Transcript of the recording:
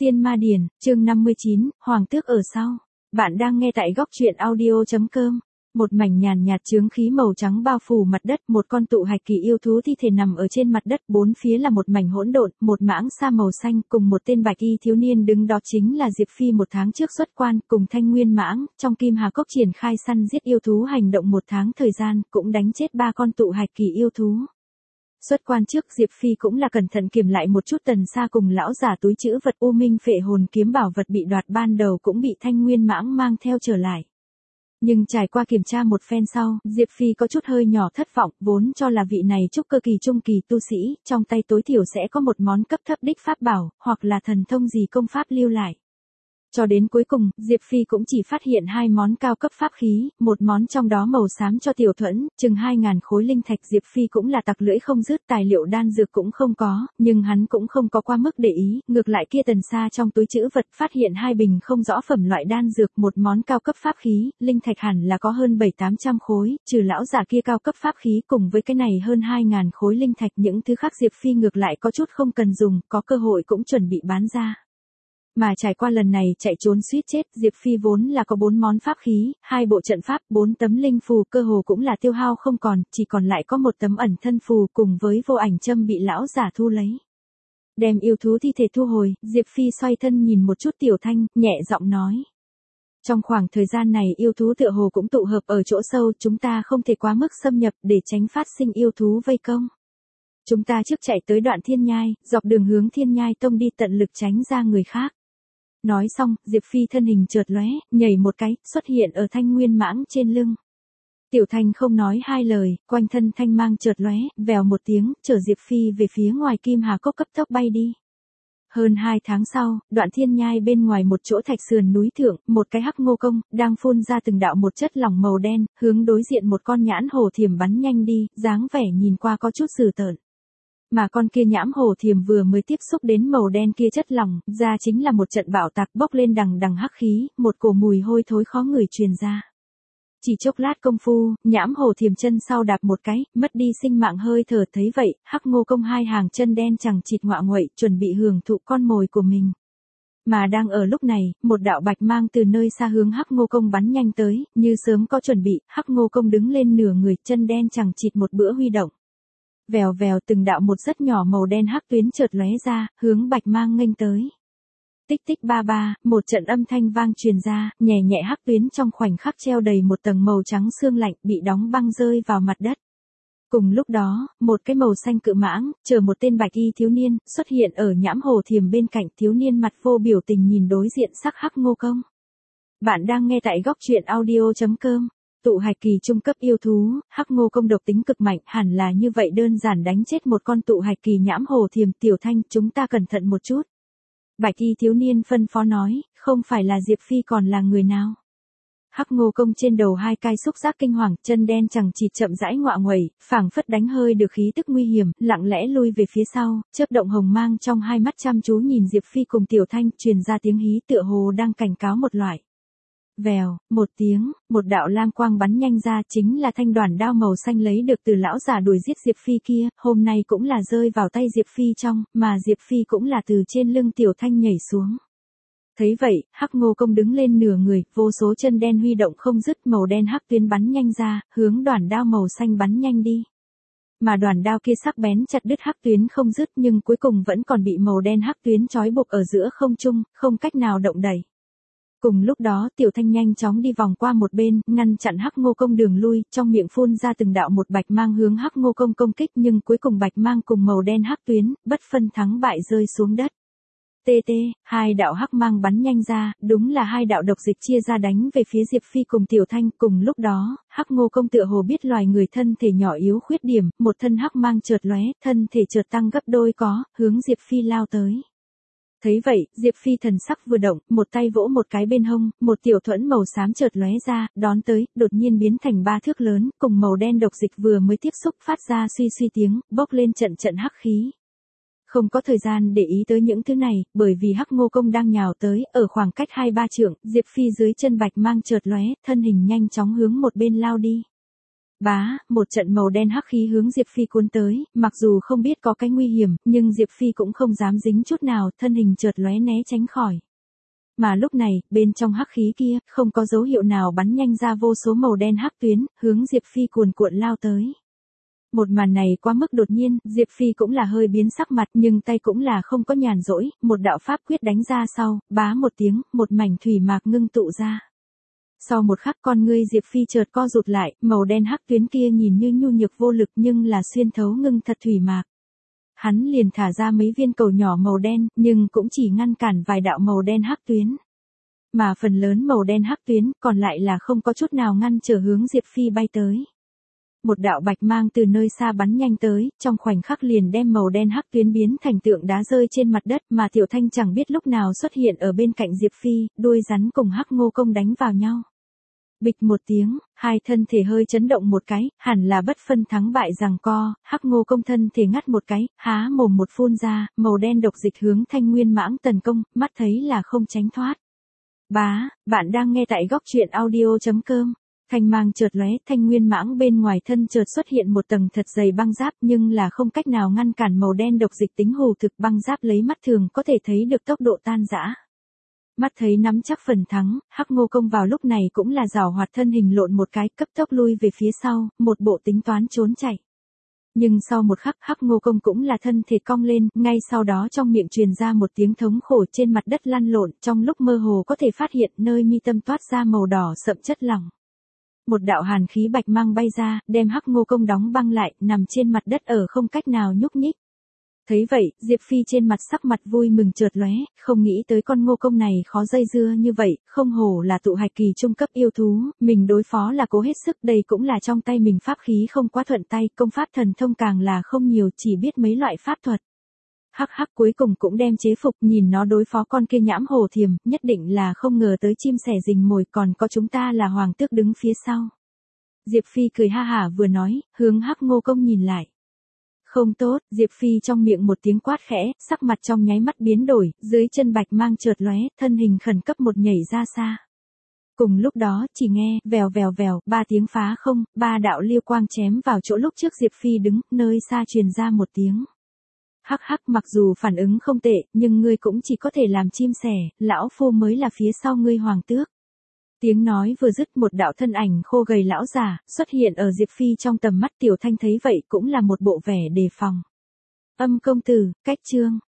Tiên Ma Điển, chương 59, Hoàng tước ở sau. Bạn đang nghe tại góc truyện audio.com. Một mảnh nhàn nhạt chướng khí màu trắng bao phủ mặt đất, một con tụ hạch kỳ yêu thú thi thể nằm ở trên mặt đất, bốn phía là một mảnh hỗn độn, một mãng sa màu xanh cùng một tên bạch y thiếu niên đứng đó chính là Diệp Phi một tháng trước xuất quan cùng Thanh Nguyên Mãng, trong Kim Hà Cốc triển khai săn giết yêu thú hành động một tháng thời gian, cũng đánh chết 3 con tụ hạch kỳ yêu thú. Xuất quan trước Diệp Phi cũng là cẩn thận kiểm lại một chút Tần Sa cùng lão giả túi trữ vật U Minh Phệ Hồn kiếm bảo vật bị đoạt ban đầu cũng bị Thanh Nguyên Mãng mang theo trở lại. Nhưng trải qua kiểm tra một phen sau, Diệp Phi có chút hơi nhỏ thất vọng, vốn cho là vị này trúc cơ kỳ trung kỳ tu sĩ, trong tay tối thiểu sẽ có một món cấp thấp đích pháp bảo, hoặc là thần thông gì công pháp lưu lại. Cho đến cuối cùng, Diệp Phi cũng chỉ phát hiện 2 món cao cấp pháp khí, một món trong đó màu xám cho tiểu thuẫn, chừng 2.000 khối linh thạch. Diệp Phi cũng là tặc lưỡi không dứt, tài liệu đan dược cũng không có, nhưng hắn cũng không có quá mức để ý, ngược lại kia Tần Sa trong túi trữ vật phát hiện 2 bình không rõ phẩm loại đan dược, một món cao cấp pháp khí, linh thạch hẳn là có hơn 700-800 khối, trừ lão giả kia cao cấp pháp khí cùng với cái này hơn 2.000 khối linh thạch, những thứ khác Diệp Phi ngược lại có chút không cần dùng, có cơ hội cũng chuẩn bị bán ra. Mà trải qua lần này chạy trốn suýt chết, Diệp Phi vốn là có 4 món pháp khí, 2 bộ trận pháp, 4 tấm linh phù, cơ hồ cũng là tiêu hao không còn, chỉ còn lại có một tấm ẩn thân phù cùng với vô ảnh châm bị lão giả thu lấy. Đem yêu thú thi thể thu hồi, Diệp Phi xoay thân nhìn một chút Tiểu Thanh, nhẹ giọng nói. Trong khoảng thời gian này yêu thú tựa hồ cũng tụ hợp ở chỗ sâu, chúng ta không thể quá mức xâm nhập để tránh phát sinh yêu thú vây công. Chúng ta trước chạy tới đoạn Thiên Nhai, dọc đường hướng Thiên Nhai Tông đi, tận lực tránh ra người khác. Nói xong, Diệp Phi thân hình chợt lóe, nhảy một cái, xuất hiện ở Thanh Nguyên Mãng trên lưng. Tiểu Thanh không nói hai lời, quanh thân thanh mang chợt lóe, vèo một tiếng, chở Diệp Phi về phía ngoài Kim Hà Cốc cấp tốc bay đi. Hơn 2 tháng sau, đoạn Thiên Nhai bên ngoài một chỗ thạch sườn núi thượng, một cái hắc ngô công, đang phun ra từng đạo một chất lỏng màu đen, hướng đối diện một con nhãn hổ thiềm bắn nhanh đi, dáng vẻ nhìn qua có chút dữ tợn. Mà con kia nhãm hổ thiềm vừa mới tiếp xúc đến màu đen kia chất lỏng, ra chính là một trận bạo tạc bốc lên đằng đằng hắc khí, một cổ mùi hôi thối khó ngửi truyền ra. Chỉ chốc lát công phu, nhãm hổ thiềm chân sau đạp một cái, mất đi sinh mạng hơi thở. Thấy vậy, hắc ngô công 2 hàng chân đen chằng chịt ngoạ nguậy, chuẩn bị hưởng thụ con mồi của mình. Mà đang ở lúc này, một đạo bạch mang từ nơi xa hướng hắc ngô công bắn nhanh tới, như sớm có chuẩn bị, hắc ngô công đứng lên nửa người, chân đen chằng chịt một bữa huy động. Vèo vèo, từng đạo một rất nhỏ màu đen hắc tuyến chợt lóe ra, hướng bạch mang nghênh tới. Tích tích ba ba, một trận âm thanh vang truyền ra, nhẹ nhẹ hắc tuyến trong khoảnh khắc treo đầy một tầng màu trắng xương lạnh, bị đóng băng rơi vào mặt đất. Cùng lúc đó, một cái màu xanh cự mãng, chờ một tên bạch y thiếu niên, xuất hiện ở nhãm hổ thiềm bên cạnh. Thiếu niên mặt vô biểu tình nhìn đối diện sắc hắc ngô công. Bạn đang nghe tại góc truyện audio.com. Tụ hạch kỳ trung cấp yêu thú, hắc ngô công độc tính cực mạnh, hẳn là như vậy đơn giản đánh chết một con tụ hạch kỳ nhãm hổ thiềm. Tiểu Thanh, chúng ta cẩn thận một chút. Bạch y thiếu niên phân phó nói, không phải là Diệp Phi còn là người nào. Hắc ngô công trên đầu 2 cái xúc giác kinh hoàng, chân đen chằng chịt chậm rãi ngoạ nguậy, phảng phất đánh hơi được khí tức nguy hiểm, lặng lẽ lui về phía sau, chớp động hồng mang trong 2 mắt chăm chú nhìn Diệp Phi cùng Tiểu Thanh, truyền ra tiếng hí tựa hồ đang cảnh cáo một loại. Vèo, một tiếng, một đạo lam quang bắn nhanh ra, chính là thanh đoàn đao màu xanh lấy được từ lão giả đuổi giết Diệp Phi kia, hôm nay cũng là rơi vào tay Diệp Phi trong, mà Diệp Phi cũng là từ trên lưng Tiểu Thanh nhảy xuống. Thấy vậy, hắc ngô công đứng lên nửa người, vô số chân đen huy động không dứt, màu đen hắc tuyến bắn nhanh ra, hướng đoàn đao màu xanh bắn nhanh đi. Mà đoàn đao kia sắc bén chặt đứt hắc tuyến không dứt, nhưng cuối cùng vẫn còn bị màu đen hắc tuyến trói buộc ở giữa không trung, không cách nào động đẩy. Cùng lúc đó, Tiểu Thanh nhanh chóng đi vòng qua một bên, ngăn chặn hắc ngô công đường lui, trong miệng phun ra từng đạo một bạch mang hướng hắc ngô công công kích, nhưng cuối cùng bạch mang cùng màu đen hắc tuyến, bất phân thắng bại rơi xuống đất. TT, 2 đạo hắc mang bắn nhanh ra, đúng là 2 đạo độc dịch chia ra đánh về phía Diệp Phi cùng Tiểu Thanh. Cùng lúc đó, hắc ngô công tựa hồ biết loài người thân thể nhỏ yếu khuyết điểm, một thân hắc mang chợt lóe, thân thể chợt tăng gấp đôi có, hướng Diệp Phi lao tới. Thấy vậy, Diệp Phi thần sắc vừa động, một tay vỗ một cái bên hông, một tiểu thuẫn màu xám chợt lóe ra, đón tới, đột nhiên biến thành 3 thước lớn, cùng màu đen độc dịch vừa mới tiếp xúc phát ra suy suy tiếng, bốc lên trận trận hắc khí. Không có thời gian để ý tới những thứ này, bởi vì hắc ngô công đang nhào tới, ở khoảng cách 2-3 trượng, Diệp Phi dưới chân bạch mang chợt lóe, thân hình nhanh chóng hướng một bên lao đi. Bá, một trận màu đen hắc khí hướng Diệp Phi cuốn tới, mặc dù không biết có cái nguy hiểm, nhưng Diệp Phi cũng không dám dính chút nào, thân hình chợt lóe né tránh khỏi. Mà lúc này, bên trong hắc khí kia, không có dấu hiệu nào bắn nhanh ra vô số màu đen hắc tuyến, hướng Diệp Phi cuồn cuộn lao tới. Một màn này quá mức đột nhiên, Diệp Phi cũng là hơi biến sắc mặt nhưng tay cũng là không có nhàn rỗi, một đạo pháp quyết đánh ra sau, bá một tiếng, một mảnh thủy mạc ngưng tụ ra. Sau một khắc con ngươi Diệp Phi chợt co rụt lại, màu đen hắc tuyến kia nhìn như nhu nhược vô lực nhưng là xuyên thấu ngưng thật thủy mạc. Hắn liền thả ra mấy viên cầu nhỏ màu đen, nhưng cũng chỉ ngăn cản vài đạo màu đen hắc tuyến. Mà phần lớn màu đen hắc tuyến còn lại là không có chút nào ngăn trở hướng Diệp Phi bay tới. Một đạo bạch mang từ nơi xa bắn nhanh tới, trong khoảnh khắc liền đem màu đen hắc tuyến biến thành tượng đá rơi trên mặt đất mà Tiểu Thanh chẳng biết lúc nào xuất hiện ở bên cạnh Diệp Phi, đuôi rắn cùng hắc ngô công đánh vào nhau. Bịch một tiếng, hai thân thể hơi chấn động một cái, hẳn là bất phân thắng bại giằng co, hắc ngô công thân thể ngắt một cái, há mồm một phun ra, màu đen độc dịch hướng Thanh Nguyên Mãng tấn công, mắt thấy là không tránh thoát. Bá, bạn đang nghe tại góc truyện audio.com. Thanh mang chợt lóe, Thanh Nguyên Mãng bên ngoài thân chợt xuất hiện một tầng thật dày băng giáp nhưng là không cách nào ngăn cản màu đen độc dịch tính hù thực, băng giáp lấy mắt thường có thể thấy được tốc độ tan rã. Mắt thấy nắm chắc phần thắng, hắc ngô công vào lúc này cũng là giảo hoạt thân hình lộn một cái, cấp tốc lui về phía sau, một bộ tính toán trốn chạy. Nhưng sau một khắc hắc ngô công cũng là thân thể cong lên, ngay sau đó trong miệng truyền ra một tiếng thống khổ, trên mặt đất lăn lộn, trong lúc mơ hồ có thể phát hiện nơi mi tâm toát ra màu đỏ sậm chất lỏng. Một đạo hàn khí bạch mang bay ra, đem hắc ngô công đóng băng lại, nằm trên mặt đất ở không cách nào nhúc nhích. Thấy vậy, Diệp Phi trên mặt sắc mặt vui mừng chợt lóe, không nghĩ tới con ngô công này khó dây dưa như vậy, không hổ là tụ hạch kỳ trung cấp yêu thú, mình đối phó là cố hết sức, đây cũng là trong tay mình pháp khí không quá thuận tay, công pháp thần thông càng là không nhiều, chỉ biết mấy loại pháp thuật. Hắc hắc cuối cùng cũng đem chế phục, nhìn nó đối phó con kia nhãm hổ thiềm, nhất định là không ngờ tới chim sẻ rình mồi, còn có chúng ta là hoàng tước đứng phía sau. Diệp Phi cười ha hả vừa nói, hướng hắc ngô công nhìn lại. Không tốt, Diệp Phi trong miệng một tiếng quát khẽ, sắc mặt trong nháy mắt biến đổi, dưới chân bạch mang chợt lóe, thân hình khẩn cấp một nhảy ra xa. Cùng lúc đó, chỉ nghe, vèo vèo vèo, ba tiếng phá không, ba đạo liêu quang chém vào chỗ lúc trước Diệp Phi đứng, nơi xa truyền ra một tiếng. Hắc hắc, mặc dù phản ứng không tệ, nhưng ngươi cũng chỉ có thể làm chim sẻ, lão phu mới là phía sau ngươi hoàng tước. Tiếng nói vừa dứt, một đạo thân ảnh khô gầy lão già xuất hiện ở Diệp Phi trong tầm mắt. Tiểu Thanh thấy vậy cũng là một bộ vẻ đề phòng. Âm công tử, cách chương.